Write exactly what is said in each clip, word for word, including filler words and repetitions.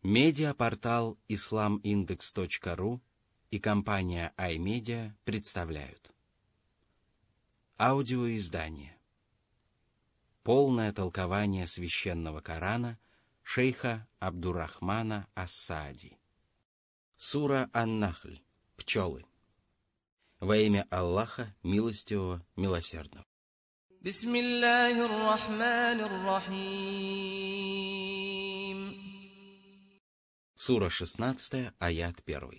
Медиапортал ислам индекс точка ру и компания iMedia представляют аудиоиздание «Полное толкование священного Корана» шейха Абдуррахмана ас-Саади. Сура Ан-Нахль. Пчелы. Во имя Аллаха, милостивого, милосердного. Бисмиллахир рахманир рахим. Сура шестнадцатая, аят первый.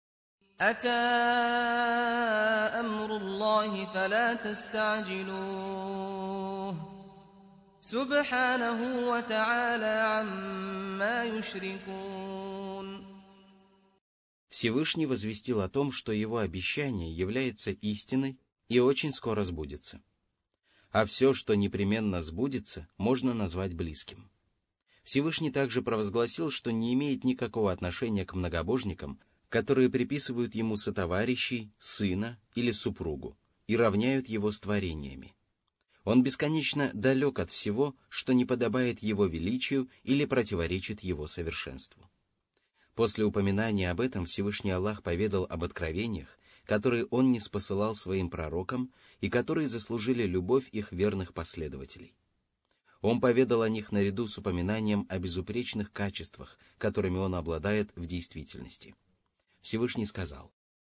Ата амруллахи фала таста'джилух. Субханаху ва та'аля амма юшрикун. Всевышний возвестил о том, что его обещание является истиной и очень скоро сбудется. А все, что непременно сбудется, можно назвать близким. Всевышний также провозгласил, что не имеет никакого отношения к многобожникам, которые приписывают ему сотоварищей, сына или супругу и равняют его с творениями. Он бесконечно далек от всего, что не подобает его величию или противоречит его совершенству. После упоминания об этом Всевышний Аллах поведал об откровениях, которые он ниспосылал своим пророкам и которые заслужили любовь их верных последователей. Он поведал о них наряду с упоминанием о безупречных качествах, которыми он обладает в действительности. Всевышний сказал.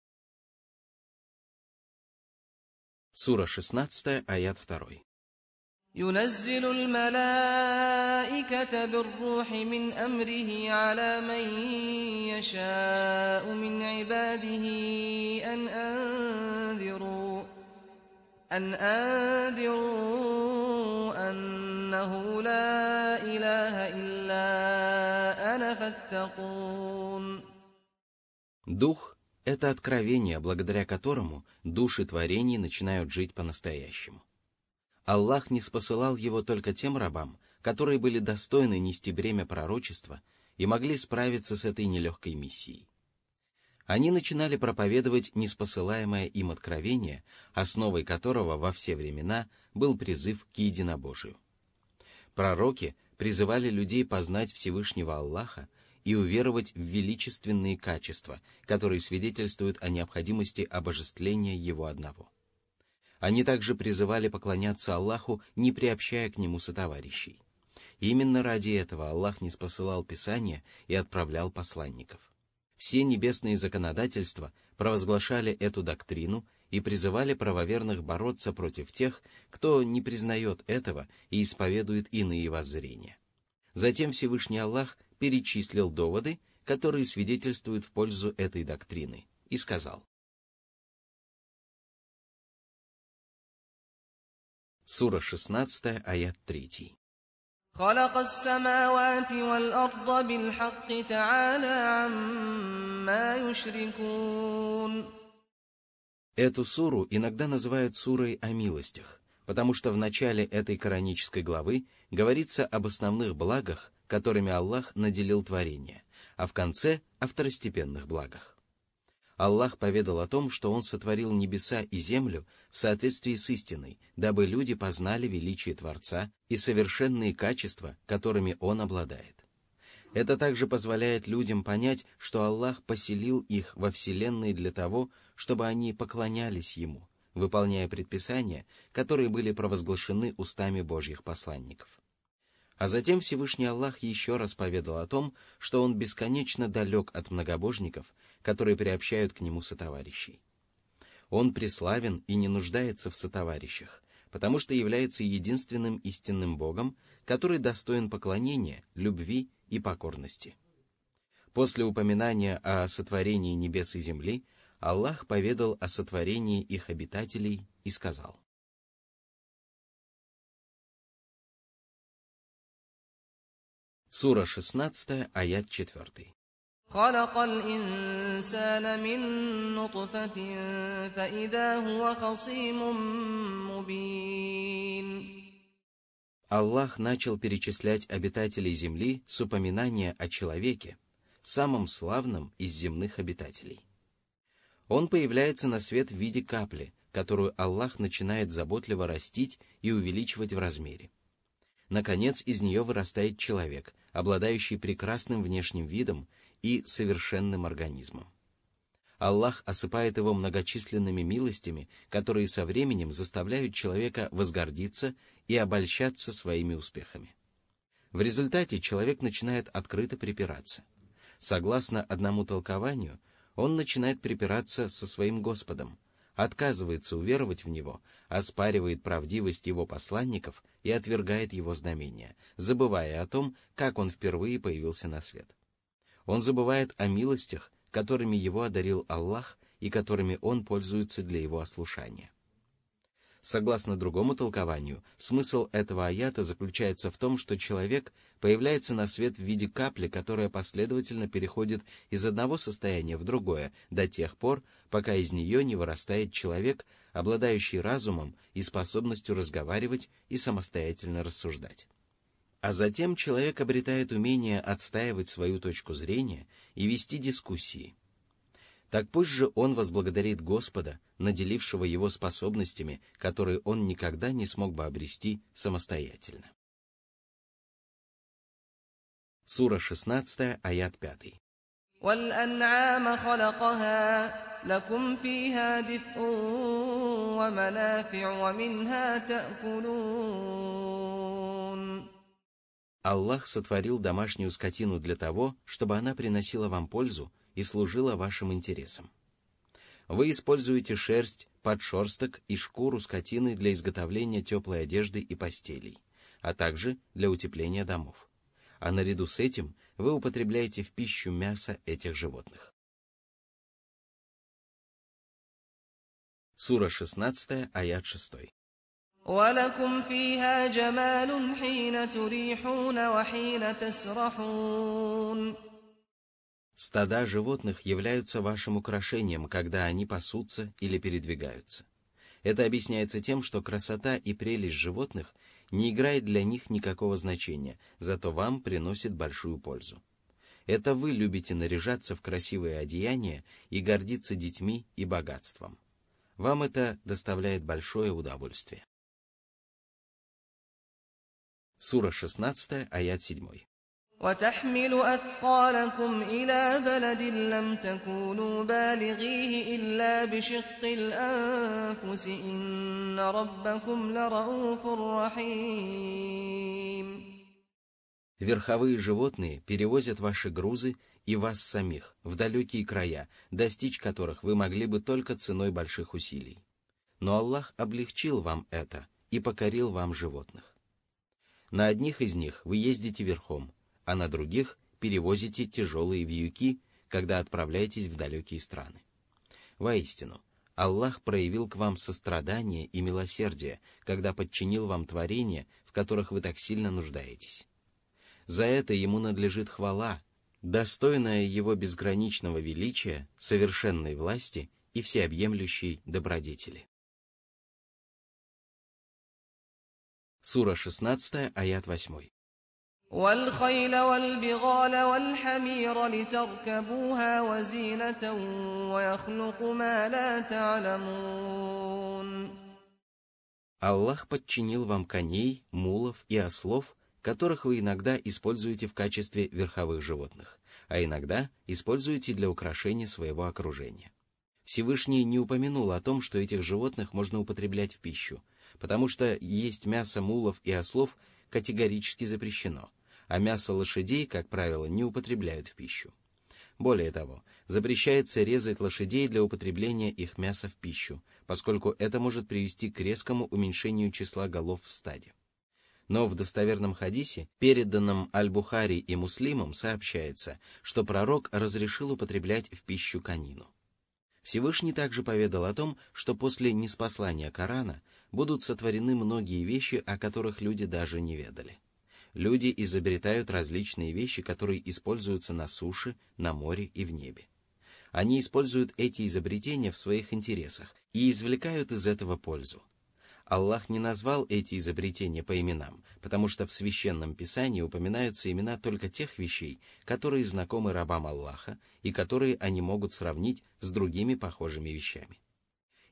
Сура шестнадцатая, аят второй. ينزل الملائكة بالروح من أمره على من يشاء من عباده أن أنذروا أن أنذروا أنه لا إله إلا أنا فاتقون. Дух — это откровение, благодаря которому души творений начинают жить по-настоящему. Аллах ниспосылал его только тем рабам, которые были достойны нести бремя пророчества и могли справиться с этой нелегкой миссией. Они начинали проповедовать ниспосылаемое им откровение, основой которого во все времена был призыв к единобожию. Пророки призывали людей познать Всевышнего Аллаха и уверовать в величественные качества, которые свидетельствуют о необходимости обожествления Его одного. Они также призывали поклоняться Аллаху, не приобщая к Нему сотоварищей. Именно ради этого Аллах ниспосылал Писание и отправлял посланников. Все небесные законодательства провозглашали эту доктрину и призывали правоверных бороться против тех, кто не признает этого и исповедует иные воззрения. Затем Всевышний Аллах перечислил доводы, которые свидетельствуют в пользу этой доктрины, и сказал. Сура шестнадцатая, аят третий. خلق السماوات والأرض بالحق تعالى عما يشركون. Эту суру иногда называют сурой о милостях, потому что в начале этой коранической главы говорится об основных благах, которыми Аллах наделил творение, а в конце — о второстепенных благах. Аллах поведал о том, что Он сотворил небеса и землю в соответствии с истиной, дабы люди познали величие Творца и совершенные качества, которыми Он обладает. Это также позволяет людям понять, что Аллах поселил их во Вселенной для того, чтобы они поклонялись Ему, выполняя предписания, которые были провозглашены устами Божьих посланников. А затем Всевышний Аллах еще раз поведал о том, что Он бесконечно далек от многобожников, которые приобщают к Нему сотоварищей. Он преславен и не нуждается в сотоварищах, потому что является единственным истинным Богом, который достоин поклонения, любви и покорности. После упоминания о сотворении небес и земли, Аллах поведал о сотворении их обитателей и сказал. Сура шестнадцатая, аят четвертый. خلق الإنسان من نطفة فإذا هو خصيم مبين. Аллах начал перечислять обитателей земли с упоминания о человеке, самом славном из земных обитателей. Он появляется на свет в виде капли, которую Аллах начинает заботливо растить и увеличивать в размере. Наконец, из нее вырастает человек, обладающий прекрасным внешним видом и совершенным организмом. Аллах осыпает его многочисленными милостями, которые со временем заставляют человека возгордиться и обольщаться своими успехами. В результате человек начинает открыто припираться. Согласно одному толкованию, он начинает припираться со своим Господом, отказывается уверовать в Него, оспаривает правдивость Его посланников и отвергает Его знамения, забывая о том, как он впервые появился на свет. Он забывает о милостях, которыми его одарил Аллах и которыми он пользуется для его ослушания. Согласно другому толкованию, смысл этого аята заключается в том, что человек появляется на свет в виде капли, которая последовательно переходит из одного состояния в другое до тех пор, пока из нее не вырастает человек, обладающий разумом и способностью разговаривать и самостоятельно рассуждать. А затем человек обретает умение отстаивать свою точку зрения и вести дискуссии. Так пусть же он возблагодарит Господа, наделившего его способностями, которые он никогда не смог бы обрести самостоятельно. Сура шестнадцатая, аят пятый. وَالْأَنْعَامَ خَلَقَهَا لَكُمْ فِيهَا دِفْءٌ وَمَنَافِعُ وَمِنْهَا تَأْكُلُونَ. Аллах сотворил домашнюю скотину для того, чтобы она приносила вам пользу и служила вашим интересам. Вы используете шерсть, подшерсток и шкуру скотины для изготовления теплой одежды и постелей, а также для утепления домов. А наряду с этим вы употребляете в пищу мясо этих животных. Сура шестнадцатая, аят шестой. وَلَكُمْ فِيهَا جَمَالٌ حِينَ تُرِيحُونَ وَحِينَ تَسْرَحُونَ. Стада животных являются вашим украшением, когда они пасутся или передвигаются. Это объясняется тем, что красота и прелесть животных не играет для них никакого значения, зато вам приносит большую пользу. Это вы любите наряжаться в красивые одеяния и гордиться детьми и богатством. Вам это доставляет большое удовольствие. Сура шестнадцатая, аят седьмой. وَتَحْمِلُ أَثْقَالَكُمْ إِلَى بَلَدٍ لَّمْ تَكُونُوا بَالِغِيهِ إِلَّا بِشِقِّ الْأَنفُسِ إِنَّ رَبَّكُمْ لَرَءُوفٌ رَّحِيمٌ. Верховые животные перевозят ваши грузы и вас самих в далекие края, достичь которых вы могли бы только ценой больших усилий. Но Аллах облегчил вам это и покорил вам животных. На одних из них вы ездите верхом, а на других перевозите тяжелые вьюки, когда отправляетесь в далекие страны. Воистину, Аллах проявил к вам сострадание и милосердие, когда подчинил вам творения, в которых вы так сильно нуждаетесь. За это ему надлежит хвала, достойная его безграничного величия, совершенной власти и всеобъемлющей добродетели. Сура шестнадцатая, аят восьмой. وَالْخَيْلَ وَالْبِغَالَ وَالْحَمِيرَ لِتَرْكَبُوهَا وَزِينَةً وَيَخْلُقُ مَا لَا تَعْلَمُونَ. Аллах подчинил вам коней, мулов и ослов, которых вы иногда используете в качестве верховых животных, а иногда используете для украшения своего окружения. Всевышний не упомянул о том, что этих животных можно употреблять в пищу, потому что есть мясо мулов и ослов категорически запрещено, а мясо лошадей, как правило, не употребляют в пищу. Более того, запрещается резать лошадей для употребления их мяса в пищу, поскольку это может привести к резкому уменьшению числа голов в стаде. Но в достоверном хадисе, переданном Аль-Бухари и Муслимом, сообщается, что пророк разрешил употреблять в пищу конину. Всевышний также поведал о том, что после ниспослания Корана будут сотворены многие вещи, о которых люди даже не ведали. Люди изобретают различные вещи, которые используются на суше, на море и в небе. Они используют эти изобретения в своих интересах и извлекают из этого пользу. Аллах не назвал эти изобретения по именам, потому что в Священном Писании упоминаются имена только тех вещей, которые знакомы рабам Аллаха и которые они могут сравнить с другими похожими вещами.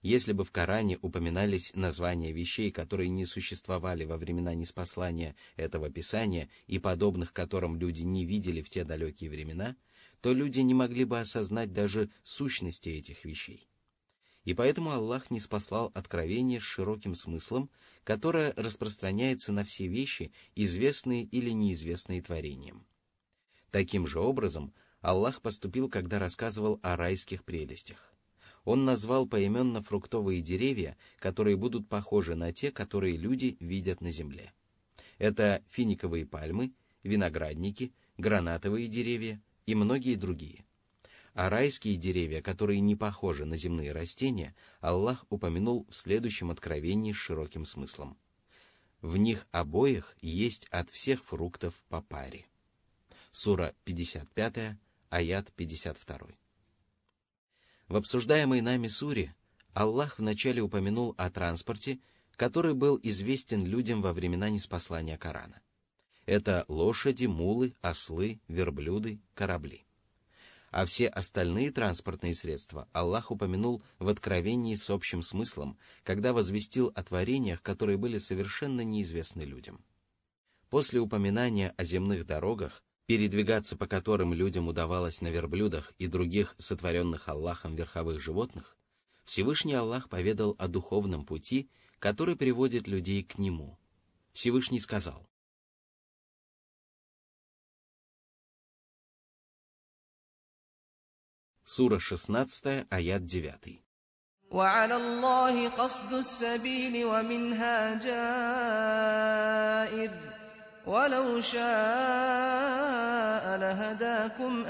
Если бы в Коране упоминались названия вещей, которые не существовали во времена ниспослания этого Писания и подобных которым люди не видели в те далекие времена, то люди не могли бы осознать даже сущности этих вещей. И поэтому Аллах ниспослал откровение с широким смыслом, которое распространяется на все вещи, известные или неизвестные творениям. Таким же образом Аллах поступил, когда рассказывал о райских прелестях. Он назвал поименно фруктовые деревья, которые будут похожи на те, которые люди видят на земле. Это финиковые пальмы, виноградники, гранатовые деревья и многие другие. А райские деревья, которые не похожи на земные растения, Аллах упомянул в следующем откровении с широким смыслом. В них обоих есть от всех фруктов по паре. Сура пятьдесят пять, аят пятьдесят два. В обсуждаемой нами суре Аллах вначале упомянул о транспорте, который был известен людям во времена ниспослания Корана. Это лошади, мулы, ослы, верблюды, корабли. А все остальные транспортные средства Аллах упомянул в откровении с общим смыслом, когда возвестил о творениях, которые были совершенно неизвестны людям. После упоминания о земных дорогах, передвигаться по которым людям удавалось на верблюдах и других сотворенных Аллахом верховых животных, Всевышний Аллах поведал о духовном пути, который приводит людей к Нему. Всевышний сказал: Сура шестнадцать, аят девять. وعلى الله قصد السبيل ومنها جائر ولو شاء لهداكم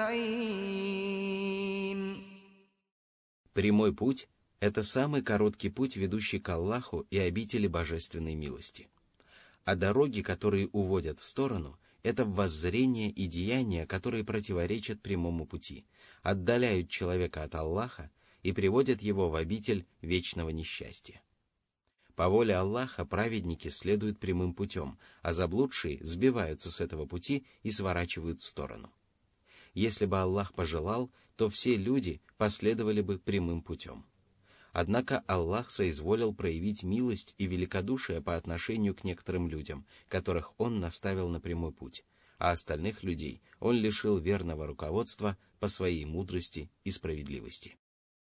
أجمعين. Прямой путь — это самый короткий путь, ведущий к Аллаху и обители божественной милости. А дороги, которые уводят в сторону, это воззрения и деяния, которые противоречат прямому пути, отдаляют человека от Аллаха и приводят его в обитель вечного несчастья. По воле Аллаха праведники следуют прямым путем, а заблудшие сбиваются с этого пути и сворачивают в сторону. Если бы Аллах пожелал, то все люди последовали бы прямым путем. Однако Аллах соизволил проявить милость и великодушие по отношению к некоторым людям, которых Он наставил на прямой путь, а остальных людей Он лишил верного руководства по своей мудрости и справедливости.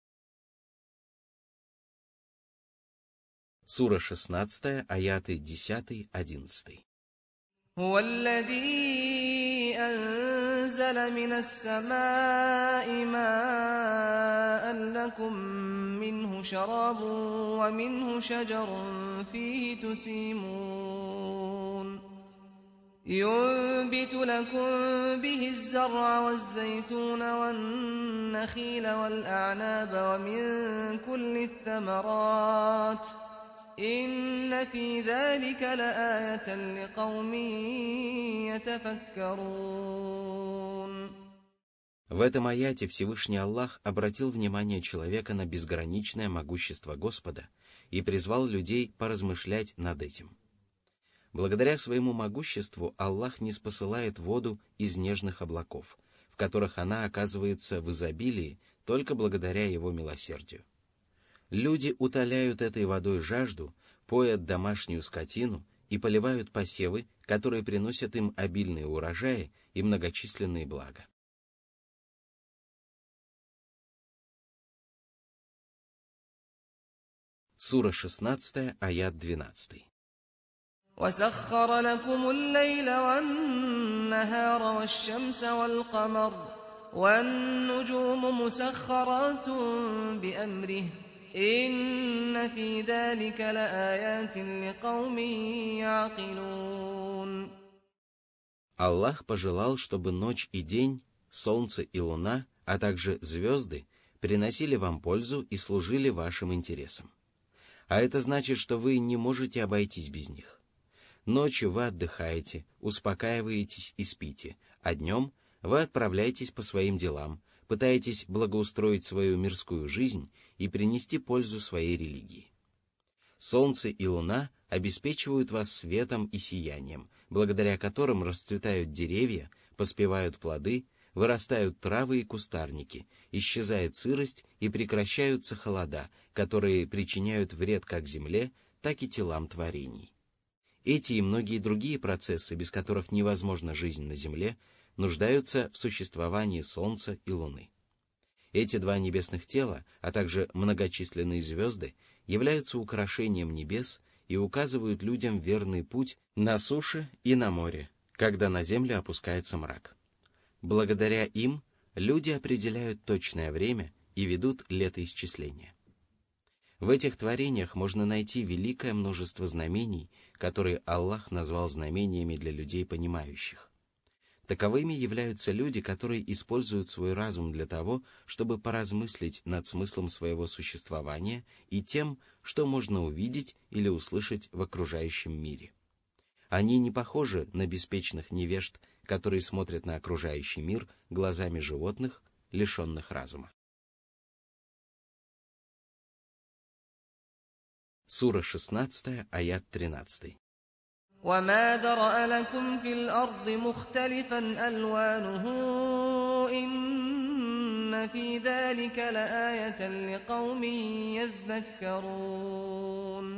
Сура шестнадцать, аяты десять одиннадцать. هو الذي أنزل من السماء ماء لكم منه شراب ومنه شجر فيه تسيمون ينبت لكم به الزرع والزيتون والنخيل والأعناب ومن كل الثمرات إن في ذلك لآية لقوم يتفكرون. В этом аяте Всевышний Аллах обратил внимание человека на безграничное могущество Господа и призвал людей поразмышлять над этим. Благодаря своему могуществу Аллах ниспосылает воду из нежных облаков, в которых она оказывается в изобилии только благодаря Его милосердию. Люди утоляют этой водой жажду, поят домашнюю скотину и поливают посевы, которые приносят им обильные урожаи и многочисленные блага. Сура шестнадцать, аят двенадцать. وسخر لكم الليل والنهار والشمس والقمر والنجوم مسخرات بأمره إن في ذلك لآيات لقوم يعقلون. Аллах пожелал, чтобы ночь и день, солнце и луна, а также звезды приносили вам пользу и служили вашим интересам. А это значит, что вы не можете обойтись без них. Ночью вы отдыхаете, успокаиваетесь и спите, а днем вы отправляетесь по своим делам, пытаетесь благоустроить свою мирскую жизнь и принести пользу своей религии. Солнце и луна обеспечивают вас светом и сиянием, благодаря которым расцветают деревья, поспевают плоды, вырастают травы и кустарники, исчезает сырость и прекращаются холода, которые причиняют вред как земле, так и телам творений. Эти и многие другие процессы, без которых невозможна жизнь на земле, нуждаются в существовании Солнца и Луны. Эти два небесных тела, а также многочисленные звезды, являются украшением небес и указывают людям верный путь на суше и на море, когда на землю опускается мрак. Благодаря им люди определяют точное время и ведут летоисчисление. В этих творениях можно найти великое множество знамений, которые Аллах назвал знамениями для людей понимающих. Таковыми являются люди, которые используют свой разум для того, чтобы поразмыслить над смыслом своего существования и тем, что можно увидеть или услышать в окружающем мире. Они не похожи на беспечных невежд, которые смотрят на окружающий мир глазами животных, лишенных разума. Сура шестнадцатая, аят тринадцатый. وَمَا ذَرَأَ لَكُمْ فِي الْأَرْضِ مُخْتَلِفًا أَلْوَانُهُ إِنَّ فِي ذَلِكَ لَآيَةً لِقَوْمٍ يَذَّكَّرُونَ.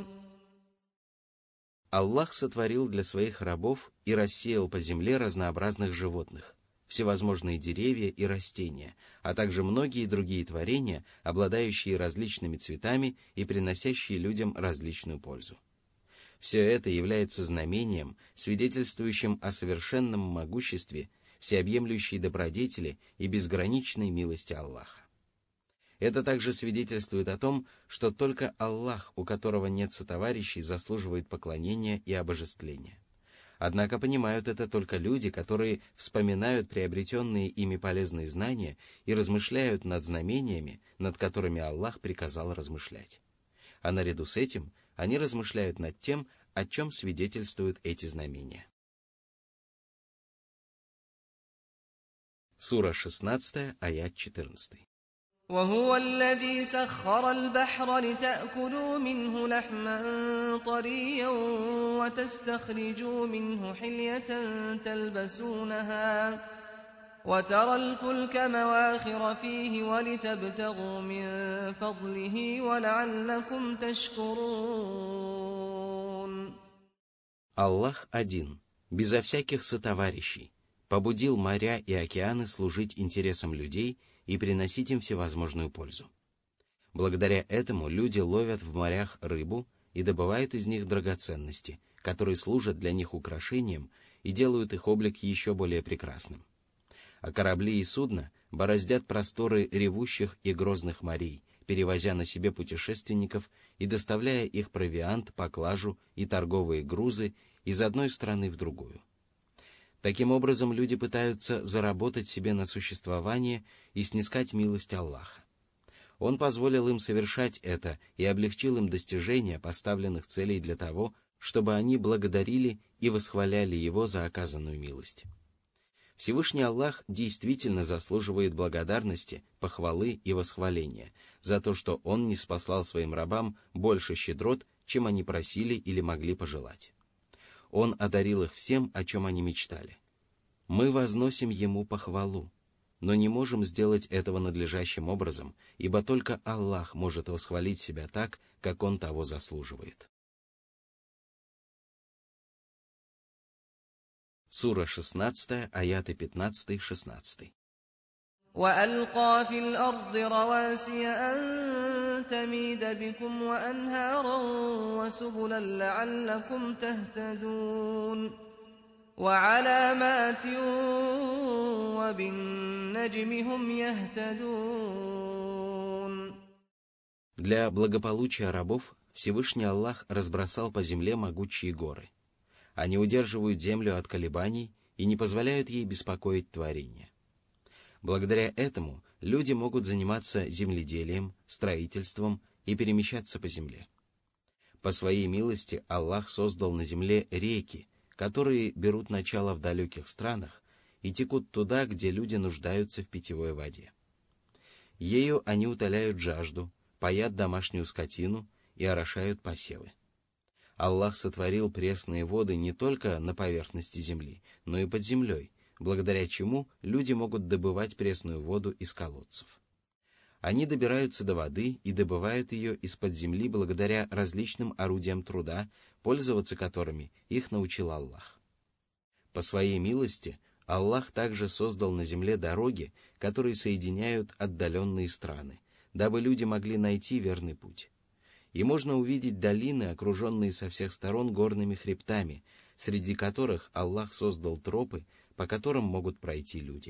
Аллах сотворил для своих рабов и рассеял по земле разнообразных животных, всевозможные деревья и растения, а также многие другие творения, обладающие различными цветами и приносящие людям различную пользу. Все это является знамением, свидетельствующим о совершенном могуществе, всеобъемлющей добродетели и безграничной милости Аллаха. Это также свидетельствует о том, что только Аллах, у которого нет сотоварищей, заслуживает поклонения и обожествления. Однако понимают это только люди, которые вспоминают приобретенные ими полезные знания и размышляют над знамениями, над которыми Аллах приказал размышлять. А наряду с этим они размышляют над тем, о чем свидетельствуют эти знамения. Сура шестнадцатая, аят четырнадцатый. وهو الذي سخر البحر لتأكلوا منه لحما طريا وتستخرجوا منه حلية تلبسونها وترى الفلك مواخر فيه ولتبتغوا من فضله ولعلكم تشكرون. Аллах один, безо всяких сотоварищей, побудил моря и океаны служить интересам людей и приносить им всевозможную пользу. Благодаря этому люди ловят в морях рыбу и добывают из них драгоценности, которые служат для них украшением и делают их облик еще более прекрасным. А корабли и судна бороздят просторы ревущих и грозных морей, перевозя на себе путешественников и доставляя их провиант, поклажу и торговые грузы из одной страны в другую. Таким образом, люди пытаются заработать себе на существование и снискать милость Аллаха. Он позволил им совершать это и облегчил им достижение поставленных целей для того, чтобы они благодарили и восхваляли Его за оказанную милость. Всевышний Аллах действительно заслуживает благодарности, похвалы и восхваления за то, что Он ниспослал своим рабам больше щедрот, чем они просили или могли пожелать. Он одарил их всем, о чем они мечтали. Мы возносим Ему похвалу, но не можем сделать этого надлежащим образом, ибо только Аллах может восхвалить себя так, как Он того заслуживает. Сура шестнадцатая, аяты пятнадцатый-шестнадцатый. وَأَلْقَى فِي الْأَرْضِ رَوَاسِيَ أَن تَمِيدَ بِكُمْ وَأَنْهَارًا وَسُبُلًا لَعَلَّكُمْ تَهْتَدُونَ وَعَلَامَاتٍ وَبِالنَّجْمِ هُمْ يَهْتَدُونَ. Для благополучия рабов Всевышний Аллах разбросал по земле могучие горы. Они удерживают землю от колебаний и не позволяют ей беспокоить творение. Благодаря этому люди могут заниматься земледелием, строительством и перемещаться по земле. По своей милости Аллах создал на земле реки, которые берут начало в далеких странах и текут туда, где люди нуждаются в питьевой воде. Ею они утоляют жажду, поят домашнюю скотину и орошают посевы. Аллах сотворил пресные воды не только на поверхности земли, но и под землей, благодаря чему люди могут добывать пресную воду из колодцев. Они добираются до воды и добывают ее из-под земли благодаря различным орудиям труда, пользоваться которыми их научил Аллах. По своей милости Аллах также создал на земле дороги, которые соединяют отдаленные страны, дабы люди могли найти верный путь. И можно увидеть долины, окруженные со всех сторон горными хребтами, среди которых Аллах создал тропы, по которым могут пройти люди.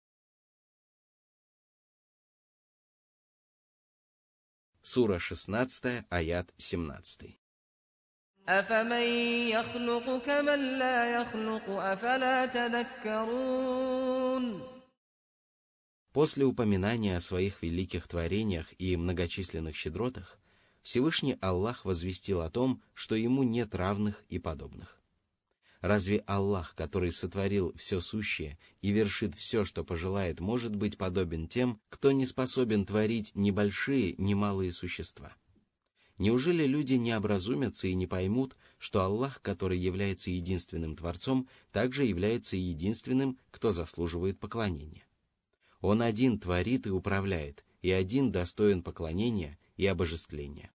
Сура шестнадцатая, аят семнадцатый. أَفَمَن يَخْلُقُ كَمَن لَّا يَخْلُقُ أَفَلَا تَذَكَّرُونَ. После упоминания о своих великих творениях и многочисленных щедротах, Всевышний Аллах возвестил о том, что ему нет равных и подобных. Разве Аллах, который сотворил все сущее и вершит все, что пожелает, может быть подобен тем, кто не способен творить ни большие, ни малые существа? Неужели люди не образумятся и не поймут, что Аллах, который является единственным Творцом, также является и единственным, кто заслуживает поклонения? Он один творит и управляет, и один достоин поклонения и обожествления.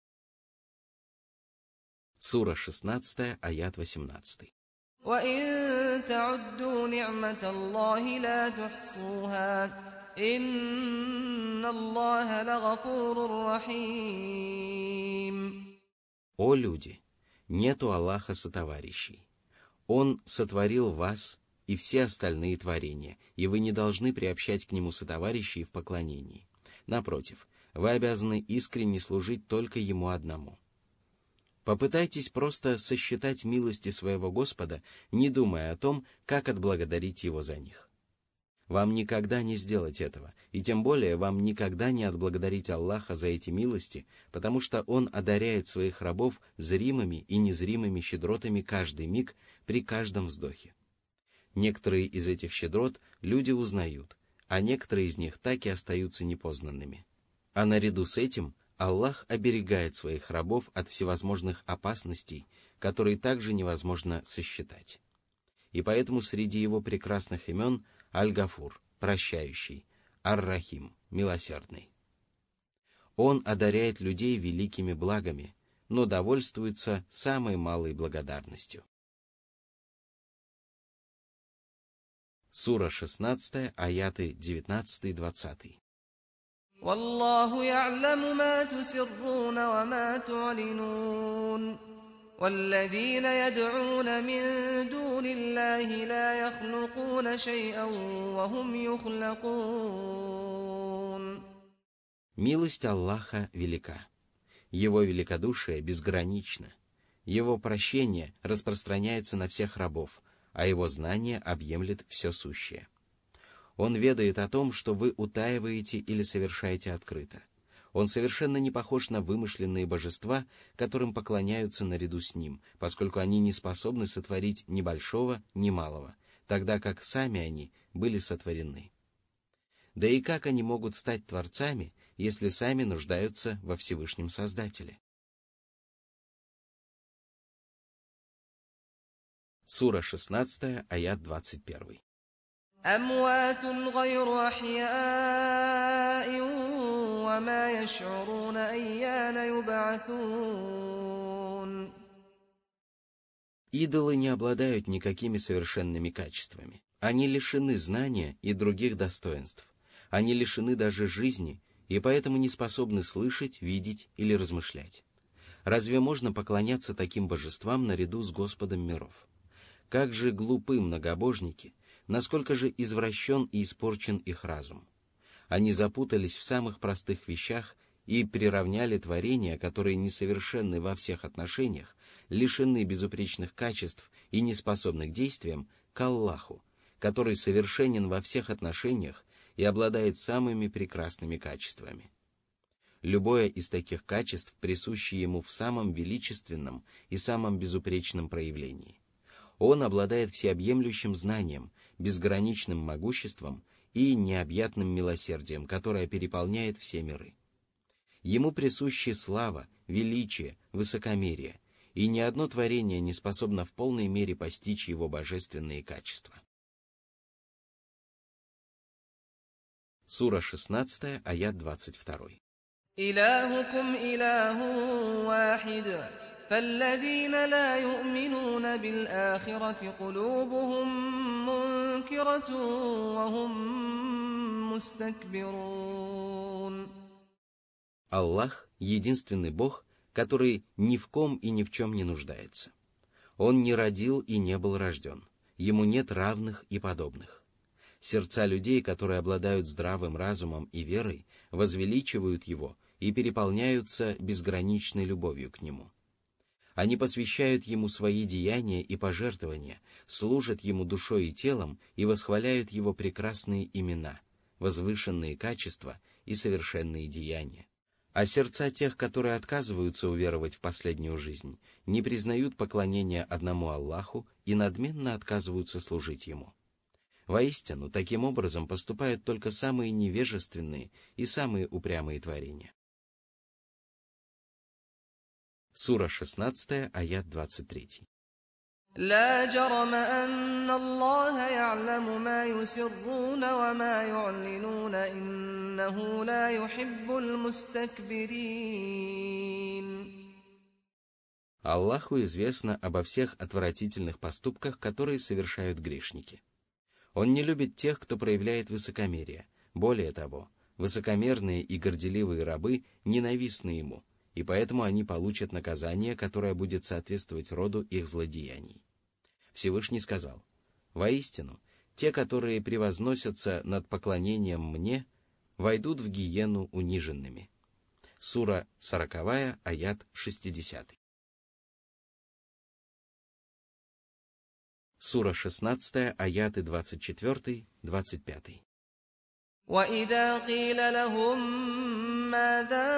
Сура шестнадцатая, аят восемнадцатый. وَإِن تَعُدُّوا نِعْمَةَ اللَّهِ لَا تُحْصُوهَا إِنَّ اللَّهَ لَغَفُورٌ رَّحِيمٌ. О люди! Нет у Аллаха сотоварищей. Он сотворил вас и все остальные творения, и вы не должны приобщать к Нему сотоварищей в поклонении. Напротив, вы обязаны искренне служить только Ему одному. Попытайтесь просто сосчитать милости своего Господа, не думая о том, как отблагодарить Его за них. Вам никогда не сделать этого, и тем более вам никогда не отблагодарить Аллаха за эти милости, потому что Он одаряет своих рабов зримыми и незримыми щедротами каждый миг при каждом вздохе. Некоторые из этих щедрот люди узнают, а некоторые из них так и остаются непознанными. А наряду с этим Аллах оберегает своих рабов от всевозможных опасностей, которые также невозможно сосчитать. И поэтому среди Его прекрасных имен Аль-Гафур, прощающий, Ар-Рахим, милосердный. Он одаряет людей великими благами, но довольствуется самой малой благодарностью. Сура шестнадцатая, аяты девятнадцатый-двадцатый. وَاللَّهُ يَعْلَمُ مَا تُسِرُّونَ وَمَا تُعْلِنُونَ وَالَّذِينَ يَدْعُونَ مِن دُونِ اللَّهِ لَا يَخْلُقُونَ شَيْئًا وَهُمْ يُخْلَقُونَ. Милость Аллаха велика, Его великодушие безгранично, Его прощение распространяется на всех рабов, а Его знание объемлет все сущее. Он ведает о том, что вы утаиваете или совершаете открыто. Он совершенно не похож на вымышленные божества, которым поклоняются наряду с Ним, поскольку они не способны сотворить ни большого, ни малого, тогда как сами они были сотворены. Да и как они могут стать творцами, если сами нуждаются во Всевышнем Создателе? Сура шестнадцатая, аят двадцать первый. أَمْوَاتٌ غَيْرُ أَحْيَاءٍ وَمَا يَشْعُرُونَ أَيَّانَ يُبْعَثُونَ. Идолы не обладают никакими совершенными качествами. Они лишены знания и других достоинств. Они лишены даже жизни, и поэтому не способны слышать, видеть или размышлять. Разве можно поклоняться таким божествам наряду с Господом миров? Как же глупы многобожники, насколько же извращен и испорчен их разум. Они запутались в самых простых вещах и приравняли творения, которые несовершенны во всех отношениях, лишены безупречных качеств и не способны к действиям, к Аллаху, который совершенен во всех отношениях и обладает самыми прекрасными качествами. Любое из таких качеств присуще ему в самом величественном и самом безупречном проявлении. Он обладает всеобъемлющим знанием, безграничным могуществом и необъятным милосердием, которое переполняет все миры. Ему присущи слава, величие, высокомерие, и ни одно творение не способно в полной мере постичь его божественные качества. Сура шестнадцатая, аят двадцать два. إلهكم إله واحد فالذين لا يؤمنون بالآخرة قلوبهم منكرة وهم مستكبرون. Аллах — единственный Бог, который ни в ком и ни в чем не нуждается. Он не родил и не был рожден. Ему нет равных и подобных. Сердца людей, которые обладают здравым разумом и верой, возвеличивают его и переполняются безграничной любовью к нему. Они посвящают ему свои деяния и пожертвования, служат ему душой и телом и восхваляют его прекрасные имена, возвышенные качества и совершенные деяния. А сердца тех, которые отказываются уверовать в последнюю жизнь, не признают поклонения одному Аллаху и надменно отказываются служить ему. Воистину, таким образом поступают только самые невежественные и самые упрямые творения. Сура шестнадцатая, аят двадцать три. لا جرم أن الله يعلم ما يسرون وما يعلنون إنه لا يحب المستكبرين. Аллаху известно обо всех отвратительных поступках, которые совершают грешники. Он не любит тех, кто проявляет высокомерие. Более того, высокомерные и горделивые рабы ненавистны ему, и поэтому они получат наказание, которое будет соответствовать роду их злодеяний. Всевышний сказал: «Воистину, те, которые превозносятся над поклонением мне, войдут в гиену униженными». Сура сороковая, аят шестидесятый. Сура шестнадцатая, аяты двадцать четыре двадцать пять. وإذا قيل لهم ماذا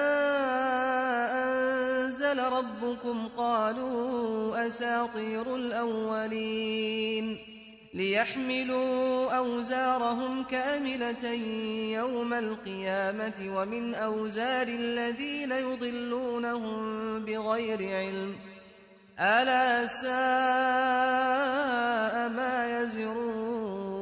أنزل ربكم قالوا أساطير الأولين ليحملوا أوزارهم كاملة يوم القيامة ومن أوزار الذين يضلونهم بغير علم ألا ساء ما يزرون.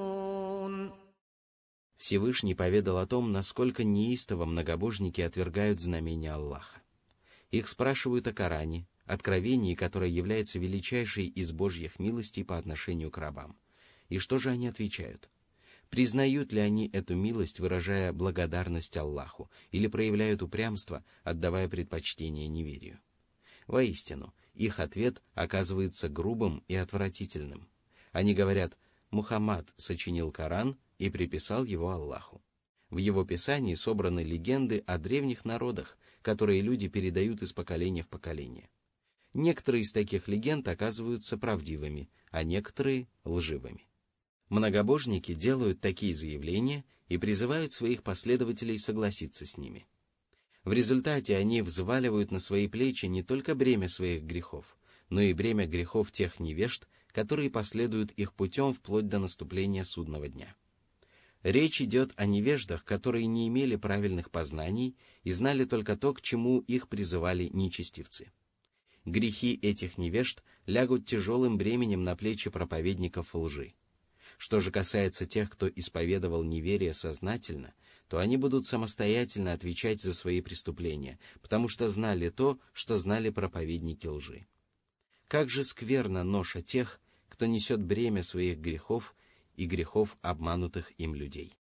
Всевышний поведал о том, насколько неистово многобожники отвергают знамения Аллаха. Их спрашивают о Коране, откровении, которое является величайшей из Божьих милостей по отношению к рабам. И что же они отвечают? Признают ли они эту милость, выражая благодарность Аллаху, или проявляют упрямство, отдавая предпочтение неверию? Воистину, их ответ оказывается грубым и отвратительным. Они говорят: Мухаммад сочинил Коран и приписал его Аллаху. В его писании собраны легенды о древних народах, которые люди передают из поколения в поколение. Некоторые из таких легенд оказываются правдивыми, а некоторые — лживыми. Многобожники делают такие заявления и призывают своих последователей согласиться с ними. В результате они взваливают на свои плечи не только бремя своих грехов, но и бремя грехов тех невежд, которые последуют их путем вплоть до наступления судного дня. Речь идет о невеждах, которые не имели правильных познаний и знали только то, к чему их призывали нечестивцы. Грехи этих невежд лягут тяжелым бременем на плечи проповедников лжи. Что же касается тех, кто исповедовал неверие сознательно, то они будут самостоятельно отвечать за свои преступления, потому что знали то, что знали проповедники лжи. Как же скверна ноша тех, кто несет бремя своих грехов и грехов обманутых им людей.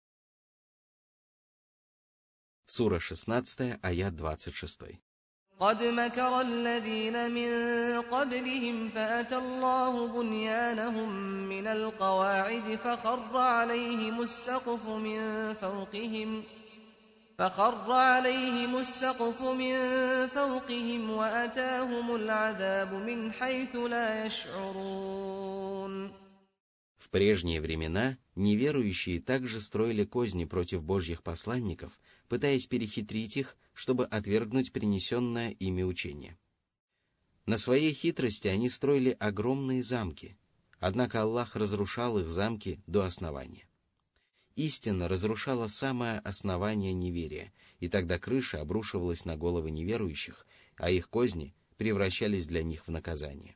Сура шестнадцатая, аят двадцать шесть. قد مكر الذين من قبلهم فأتى الله بنيانهم من القواعد فخر عليهم السقف من فوقهم فخر عليهم السقف من فوقهم وأتاهم العذاب من حيث لا يشعرون. В прежние времена неверующие также строили козни против Божьих посланников, пытаясь перехитрить их, чтобы отвергнуть принесенное ими учение. На своей хитрости они строили огромные замки, однако Аллах разрушал их замки до основания. Истина разрушала самое основание неверия, и тогда крыша обрушивалась на головы неверующих, а их козни превращались для них в наказание.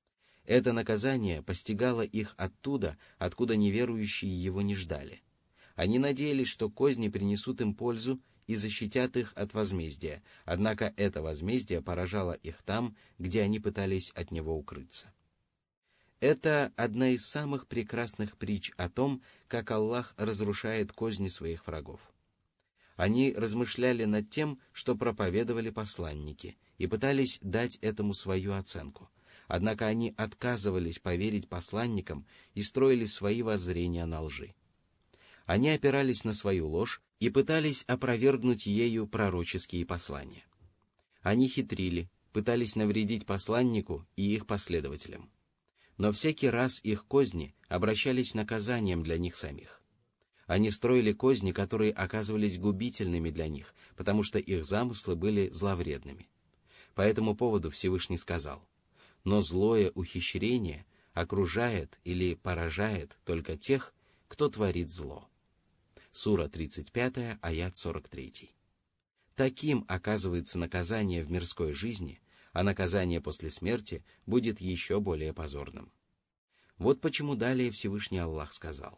Это наказание постигало их оттуда, откуда неверующие его не ждали. Они надеялись, что козни принесут им пользу и защитят их от возмездия, однако это возмездие поражало их там, где они пытались от него укрыться. Это одна из самых прекрасных притч о том, как Аллах разрушает козни своих врагов. Они размышляли над тем, что проповедовали посланники, и пытались дать этому свою оценку. Однако они отказывались поверить посланникам и строили свои воззрения на лжи. Они опирались на свою ложь и пытались опровергнуть ею пророческие послания. Они хитрили, пытались навредить посланнику и их последователям. Но всякий раз их козни обращались наказанием для них самих. Они строили козни, которые оказывались губительными для них, потому что их замыслы были зловредными. По этому поводу Всевышний сказал: «Но злое ухищрение окружает или поражает только тех, кто творит зло». Сура тридцать пять, аят сорок три. Таким оказывается наказание в мирской жизни, а наказание после смерти будет еще более позорным. Вот почему далее Всевышний Аллах сказал.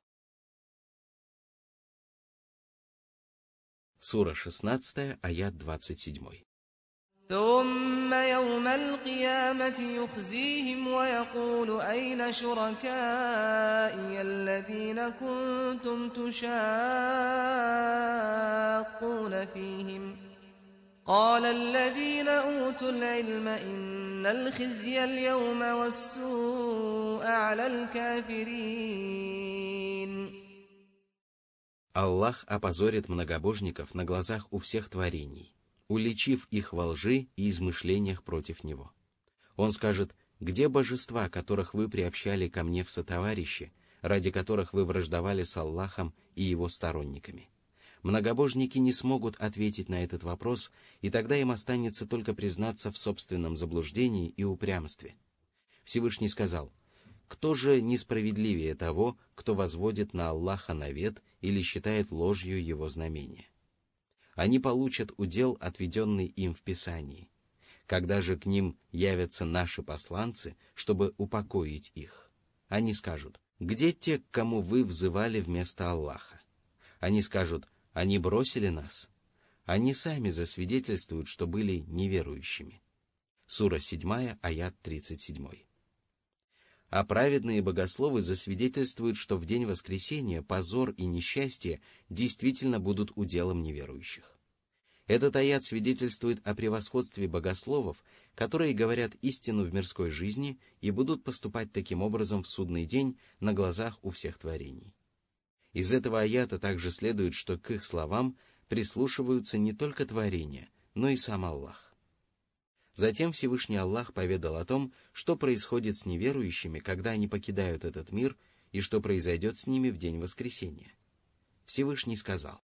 Сура шестнадцать, аят двадцать семь. ثم يوم القيامة يخزيهم ويقول أين شركائي الذين كنتم تشاقون فيهم قال الذين أوتوا العلم إن الخزي اليوم والسوء على الكافرين. Аллах опозорит многобожников на глазах у всех творений, уличив их во лжи и измышлениях против Него. Он скажет: «Где божества, которых вы приобщали ко мне в сотоварищи, ради которых вы враждовали с Аллахом и Его сторонниками?» Многобожники не смогут ответить на этот вопрос, и тогда им останется только признаться в собственном заблуждении и упрямстве. Всевышний сказал: «Кто же несправедливее того, кто возводит на Аллаха навет или считает ложью Его знамения?» Они получат удел, отведенный им в Писании. Когда же к ним явятся наши посланцы, чтобы упокоить их, они скажут: «Где те, к кому вы взывали вместо Аллаха?» Они скажут: «Они бросили нас». Они сами засвидетельствуют, что были неверующими. Сура семь, аят тридцать семь. А праведные богословы засвидетельствуют, что в день воскресения позор и несчастье действительно будут уделом неверующих. Этот аят свидетельствует о превосходстве богословов, которые говорят истину в мирской жизни и будут поступать таким образом в судный день на глазах у всех творений. Из этого аята также следует, что к их словам прислушиваются не только творения, но и сам Аллах. Затем Всевышний Аллах поведал о том, что происходит с неверующими, когда они покидают этот мир, и что произойдет с ними в день воскресения. Всевышний сказал: